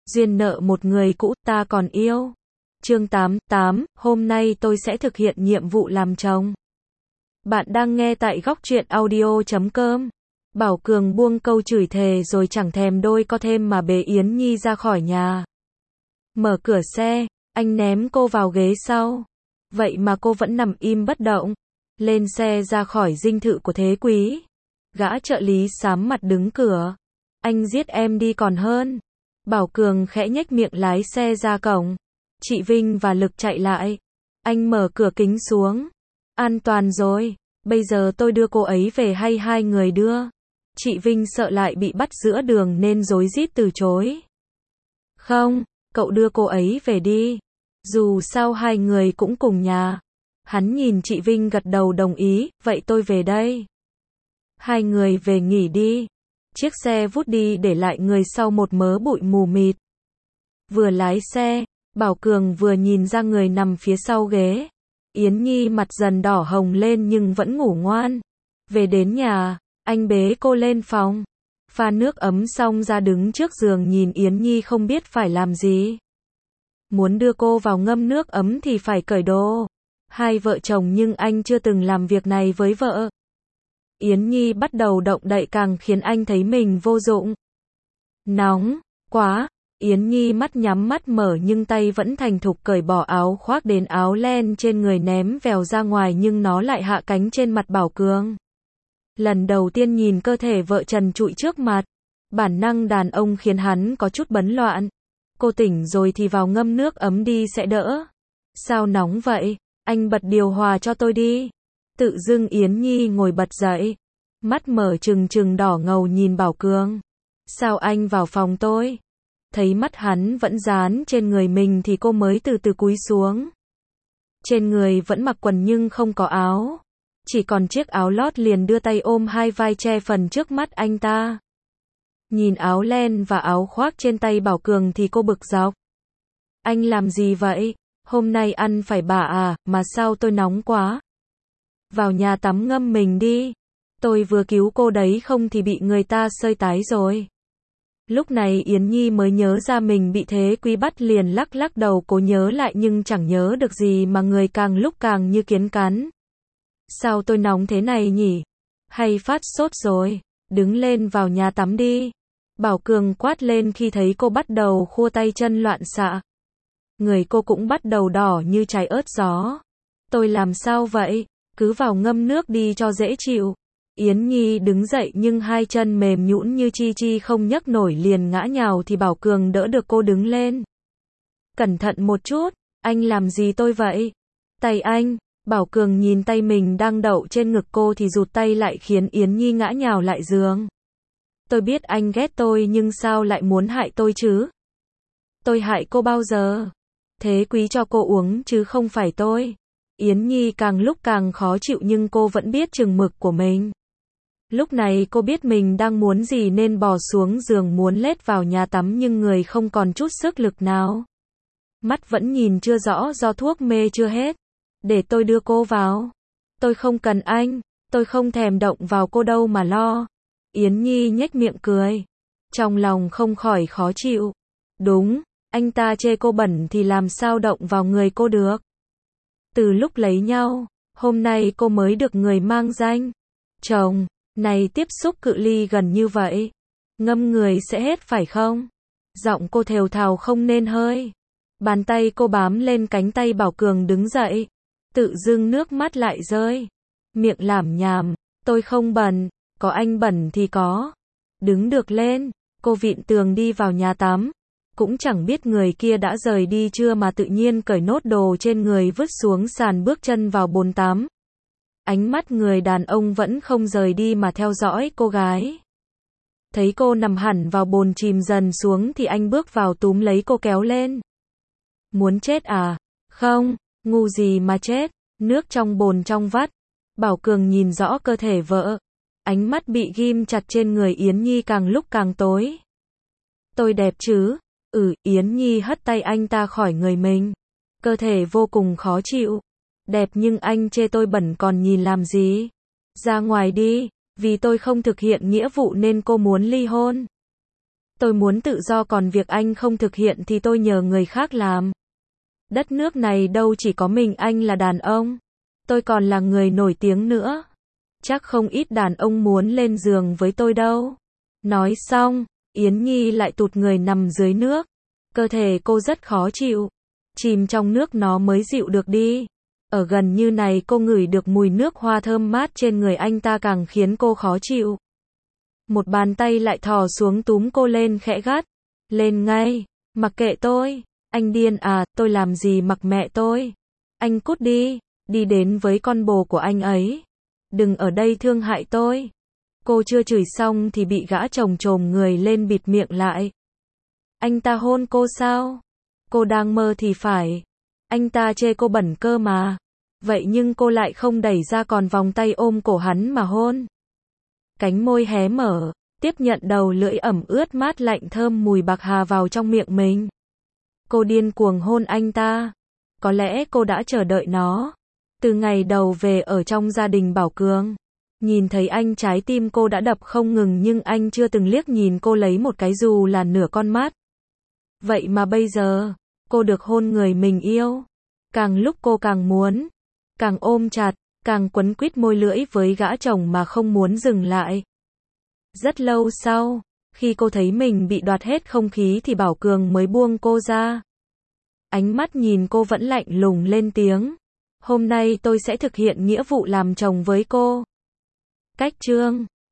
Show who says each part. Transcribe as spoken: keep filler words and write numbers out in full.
Speaker 1: duyên nợ một người cũ ta còn yêu. Chương tám, tám, hôm nay tôi sẽ thực hiện nhiệm vụ làm chồng. Bạn đang nghe tại góc truyện audio chấm com. Bảo Cường buông câu chửi thề rồi chẳng thèm đôi co thêm mà bế Yến Nhi ra khỏi nhà. Mở cửa xe, anh ném cô vào ghế sau. Vậy mà cô vẫn nằm im bất động. Lên xe ra khỏi dinh thự của Thế Quý. Gã trợ lý sám mặt đứng cửa. Anh giết em đi còn hơn. Bảo Cường khẽ nhếch miệng lái xe ra cổng. Chị Vinh và Lực chạy lại. Anh mở cửa kính xuống. An toàn rồi. Bây giờ tôi đưa cô ấy về hay hai người đưa? Chị Vinh sợ lại bị bắt giữa đường nên rối rít từ chối. Không, cậu đưa cô ấy về đi. Dù sao hai người cũng cùng nhà. Hắn nhìn chị Vinh gật đầu đồng ý, vậy tôi về đây. Hai người về nghỉ đi. Chiếc xe vút đi để lại người sau một mớ bụi mù mịt. Vừa lái xe, Bảo Cường vừa nhìn ra người nằm phía sau ghế. Yến Nhi mặt dần đỏ hồng lên nhưng vẫn ngủ ngoan. Về đến nhà, anh bế cô lên phòng. Pha nước ấm xong ra đứng trước giường nhìn Yến Nhi không biết phải làm gì. Muốn đưa cô vào ngâm nước ấm thì phải cởi đồ. Hai vợ chồng nhưng anh chưa từng làm việc này với vợ. Yến Nhi bắt đầu động đậy càng khiến anh thấy mình vô dụng. Nóng quá. Yến Nhi mắt nhắm mắt mở nhưng tay vẫn thành thục cởi bỏ áo khoác đến áo len trên người ném vèo ra ngoài nhưng nó lại hạ cánh trên mặt Bảo Cường. Lần đầu tiên nhìn cơ thể vợ trần trụi trước mặt, bản năng đàn ông khiến hắn có chút bấn loạn. Cô tỉnh rồi thì vào ngâm nước ấm đi sẽ đỡ. Sao nóng vậy? Anh bật điều hòa cho tôi đi. Tự dưng Yến Nhi ngồi bật dậy. Mắt mở trừng trừng đỏ ngầu nhìn Bảo Cường. Sao anh vào phòng tôi? Thấy mắt hắn vẫn dán trên người mình thì cô mới từ từ cúi xuống. Trên người vẫn mặc quần nhưng không có áo. Chỉ còn chiếc áo lót liền đưa tay ôm hai vai che phần trước mắt anh ta. Nhìn áo len và áo khoác trên tay Bảo Cường thì cô bực dọc. Anh làm gì vậy? Hôm nay ăn phải bả à, mà sao tôi nóng quá? Vào nhà tắm ngâm mình đi. Tôi vừa cứu cô đấy không thì bị người ta sơi tái rồi. Lúc này Yến Nhi mới nhớ ra mình bị Thế Quý bắt liền lắc lắc đầu cố nhớ lại nhưng chẳng nhớ được gì mà người càng lúc càng như kiến cắn. Sao tôi nóng thế này nhỉ? Hay phát sốt rồi? Đứng lên vào nhà tắm đi. Bảo Cường quát lên khi thấy cô bắt đầu khua tay chân loạn xạ. Người cô cũng bắt đầu đỏ như trái ớt gió. Tôi làm sao vậy? Cứ vào ngâm nước đi cho dễ chịu. Yến Nhi đứng dậy nhưng hai chân mềm nhũn như chi chi không nhấc nổi liền ngã nhào thì Bảo Cường đỡ được cô đứng lên. Cẩn thận một chút, anh làm gì tôi vậy? Tay anh. Bảo Cường nhìn tay mình đang đậu trên ngực cô thì rụt tay lại khiến Yến Nhi ngã nhào lại giường. Tôi biết anh ghét tôi nhưng sao lại muốn hại tôi chứ? Tôi hại cô bao giờ? Thế Quý cho cô uống chứ không phải tôi. Yến Nhi càng lúc càng khó chịu nhưng cô vẫn biết chừng mực của mình. Lúc này cô biết mình đang muốn gì nên bò xuống giường muốn lết vào nhà tắm nhưng người không còn chút sức lực nào. Mắt vẫn nhìn chưa rõ do thuốc mê chưa hết. Để tôi đưa cô vào. Tôi không cần anh, tôi không thèm động vào cô đâu mà lo. Yến Nhi nhếch miệng cười. Trong lòng không khỏi khó chịu. Đúng, anh ta chê cô bẩn thì làm sao động vào người cô được. Từ lúc lấy nhau, hôm nay cô mới được người mang danh chồng. Này tiếp xúc cự ly gần như vậy. Ngâm người sẽ hết phải không? Giọng cô thều thào không nên hơi. Bàn tay cô bám lên cánh tay Bảo Cường đứng dậy. Tự dưng nước mắt lại rơi. Miệng lảm nhảm. Tôi không bẩn. Có anh bẩn thì có. Đứng được lên. Cô vịn tường đi vào nhà tắm. Cũng chẳng biết người kia đã rời đi chưa mà tự nhiên cởi nốt đồ trên người vứt xuống sàn bước chân vào bồn tắm. Ánh mắt người đàn ông vẫn không rời đi mà theo dõi cô gái. Thấy cô nằm hẳn vào bồn chìm dần xuống thì anh bước vào túm lấy cô kéo lên. Muốn chết à? Không, ngu gì mà chết. Nước trong bồn trong vắt. Bảo Cường nhìn rõ cơ thể vợ. Ánh mắt bị ghim chặt trên người Yến Nhi càng lúc càng tối. Tôi đẹp chứ? Ừ, Yến Nhi hất tay anh ta khỏi người mình. Cơ thể vô cùng khó chịu. Đẹp nhưng anh chê tôi bẩn còn nhìn làm gì? Ra ngoài đi, vì tôi không thực hiện nghĩa vụ nên cô muốn ly hôn. Tôi muốn tự do còn việc anh không thực hiện thì tôi nhờ người khác làm. Đất nước này đâu chỉ có mình anh là đàn ông. Tôi còn là người nổi tiếng nữa. Chắc không ít đàn ông muốn lên giường với tôi đâu. Nói xong, Yến Nhi lại tụt người nằm dưới nước. Cơ thể cô rất khó chịu. Chìm trong nước nó mới dịu được đi. Ở gần như này cô ngửi được mùi nước hoa thơm mát trên người anh ta càng khiến cô khó chịu. Một bàn tay lại thò xuống túm cô lên khẽ gắt. Lên ngay, mặc kệ tôi. Anh điên à, tôi làm gì mặc mẹ tôi. Anh cút đi, đi đến với con bồ của anh ấy. Đừng ở đây thương hại tôi. Cô chưa chửi xong thì bị gã chồng chồm người lên bịt miệng lại. Anh ta hôn cô sao? Cô đang mơ thì phải. Anh ta chê cô bẩn cơ mà. Vậy nhưng cô lại không đẩy ra còn vòng tay ôm cổ hắn mà hôn. Cánh môi hé mở, tiếp nhận đầu lưỡi ẩm ướt mát lạnh thơm mùi bạc hà vào trong miệng mình. Cô điên cuồng hôn anh ta. Có lẽ cô đã chờ đợi nó. Từ ngày đầu về ở trong gia đình Bảo Cường. Nhìn thấy anh trái tim cô đã đập không ngừng nhưng anh chưa từng liếc nhìn cô lấy một cái dù là nửa con mắt. Vậy mà bây giờ, cô được hôn người mình yêu. Càng lúc cô càng muốn. Càng ôm chặt, càng quấn quýt môi lưỡi với gã chồng mà không muốn dừng lại. Rất lâu sau, khi cô thấy mình bị đoạt hết không khí thì Bảo Cường mới buông cô ra. Ánh mắt nhìn cô vẫn lạnh lùng lên tiếng. Hôm nay tôi sẽ thực hiện nghĩa vụ làm chồng với cô. Cách chương